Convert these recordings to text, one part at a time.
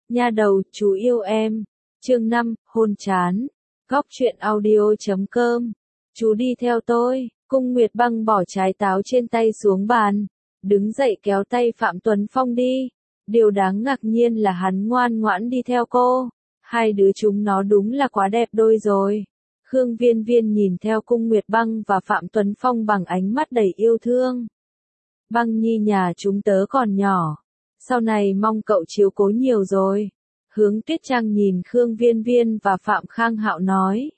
Nha đầu, chú yêu em. Chương 5, hôn chán. Góc truyện audio.com. Chú đi theo tôi. Cung Nguyệt Băng bỏ trái táo trên tay xuống bàn, đứng dậy kéo tay Phạm Tuấn Phong đi. Điều đáng ngạc nhiên là hắn ngoan ngoãn đi theo cô. Hai đứa chúng nó đúng là quá đẹp đôi rồi. Khương Viên Viên nhìn theo Cung Nguyệt Băng và Phạm Tuấn Phong bằng ánh mắt đầy yêu thương. Băng nhi nhà chúng tớ còn nhỏ, sau này mong cậu chiếu cố nhiều rồi. Hướng Tuyết Trang nhìn Khương Viên Viên và Phạm Khang Hạo nói.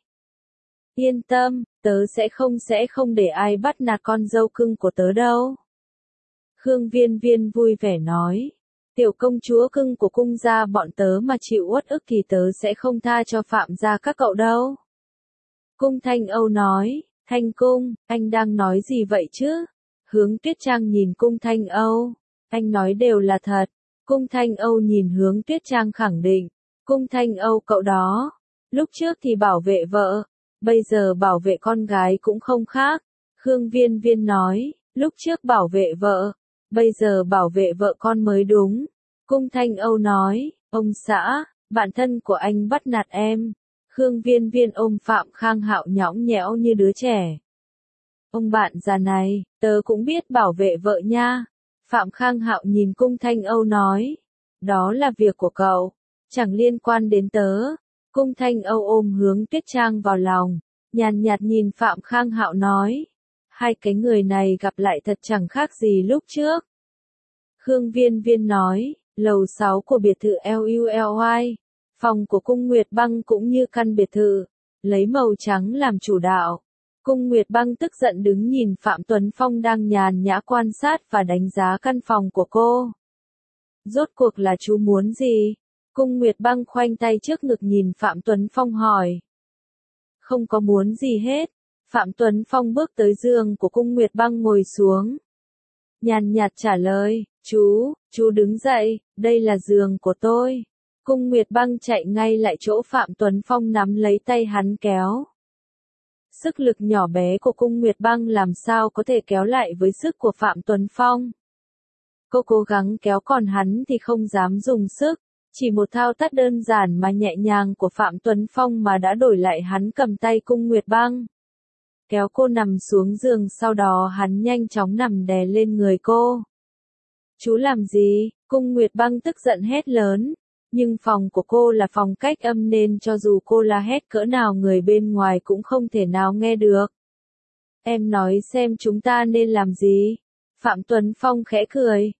Yên tâm, tớ sẽ không để ai bắt nạt con dâu cưng của tớ đâu. Khương Viên Viên vui vẻ nói. Tiểu công chúa cưng của cung gia bọn tớ mà chịu uất ức thì tớ sẽ không tha cho Phạm gia các cậu đâu. Cung Thanh Âu nói. Thanh Cung, anh đang nói gì vậy chứ? Hướng Tuyết Trang nhìn Cung Thanh Âu. Anh nói đều là thật. Cung Thanh Âu nhìn Hướng Tuyết Trang khẳng định. Cung Thanh Âu cậu đó, lúc trước thì bảo vệ vợ, bây giờ bảo vệ con gái cũng không khác. Khương Viên Viên nói, lúc trước bảo vệ vợ, bây giờ bảo vệ vợ con mới đúng. Cung Thanh Âu nói, ông xã, bạn thân của anh bắt nạt em. Khương Viên Viên ôm Phạm Khang Hạo nhõng nhẽo như đứa trẻ. Ông bạn già này, tớ cũng biết bảo vệ vợ nha. Phạm Khang Hạo nhìn Cung Thanh Âu nói, đó là việc của cậu, chẳng liên quan đến tớ. Cung Thanh Âu ôm Hướng Tuyết Trang vào lòng, nhàn nhạt nhìn Phạm Khang Hạo nói, hai cái người này gặp lại thật chẳng khác gì lúc trước. Khương Viên Viên nói, lầu 6 của biệt thự LULY, phòng của Cung Nguyệt Băng cũng như căn biệt thự, lấy màu trắng làm chủ đạo. Cung Nguyệt Băng tức giận đứng nhìn Phạm Tuấn Phong đang nhàn nhã quan sát và đánh giá căn phòng của cô. Rốt cuộc là chú muốn gì? Cung Nguyệt Băng khoanh tay trước ngực nhìn Phạm Tuấn Phong hỏi. Không có muốn gì hết. Phạm Tuấn Phong bước tới giường của Cung Nguyệt Băng ngồi xuống. Nhàn nhạt trả lời, chú đứng dậy, đây là giường của tôi. Cung Nguyệt Băng chạy ngay lại chỗ Phạm Tuấn Phong nắm lấy tay hắn kéo. Sức lực nhỏ bé của Cung Nguyệt Băng làm sao có thể kéo lại với sức của Phạm Tuấn Phong. Cô cố gắng kéo còn hắn thì không dám dùng sức, chỉ một thao tác đơn giản mà nhẹ nhàng của Phạm Tuấn Phong mà đã đổi lại hắn cầm tay Cung Nguyệt Băng. Kéo cô nằm xuống giường, sau đó hắn nhanh chóng nằm đè lên người cô. Chú làm gì? Cung Nguyệt Băng tức giận hét lớn. Nhưng phòng của cô là phòng cách âm nên cho dù cô la hét cỡ nào người bên ngoài cũng không thể nào nghe được. Em nói xem chúng ta nên làm gì? Phạm Tuấn Phong khẽ cười.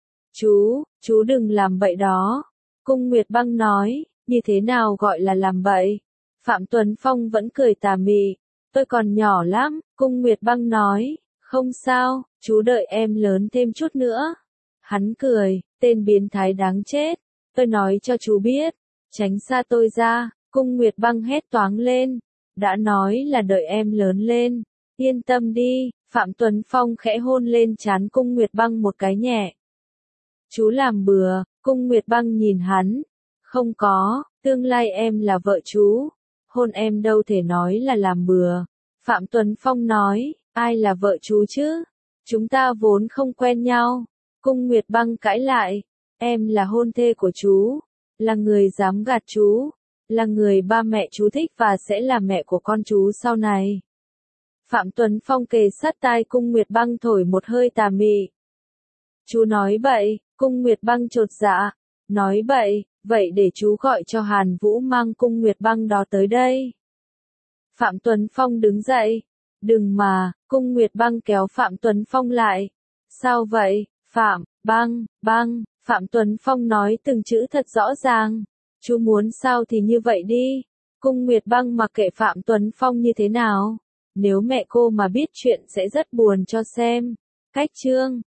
Chú đừng làm bậy đó. Cung Nguyệt Băng nói, như thế nào gọi là làm bậy? Phạm Tuấn Phong vẫn cười tà mị. Tôi còn nhỏ lắm, Cung Nguyệt Băng nói, không sao, chú đợi em lớn thêm chút nữa. Hắn cười, tên biến thái đáng chết. Tôi nói cho chú biết, tránh xa tôi ra. Cung Nguyệt Băng hét toáng lên. Đã nói là đợi em lớn lên. Yên tâm đi. Phạm Tuấn Phong khẽ hôn lên trán Cung Nguyệt Băng một cái nhẹ. Chú làm bừa. Cung Nguyệt Băng nhìn hắn. Không có, tương lai em là vợ chú. Hôn em đâu thể nói là làm bừa. Phạm Tuấn Phong nói, ai là vợ chú chứ? Chúng ta vốn không quen nhau. Cung Nguyệt Băng cãi lại. Em là hôn thê của chú, là người dám gạt chú, là người ba mẹ chú thích và sẽ là mẹ của con chú sau này. Phạm Tuấn Phong kề sát tai Cung Nguyệt Băng thổi một hơi tà mị. Chú nói bậy. Cung Nguyệt Băng chột dạ. Nói bậy, vậy để chú gọi cho Hàn Vũ mang Cung Nguyệt Băng đó tới đây. Phạm Tuấn Phong đứng dậy. Đừng mà. Cung Nguyệt Băng kéo Phạm Tuấn Phong lại. Sao vậy, Phạm, Băng? Phạm Tuấn Phong nói từng chữ thật rõ ràng. Chú muốn sao thì như vậy đi. Cung Nguyệt Băng mặc kệ Phạm Tuấn Phong như thế nào. Nếu mẹ cô mà biết chuyện sẽ rất buồn cho xem. Cách chương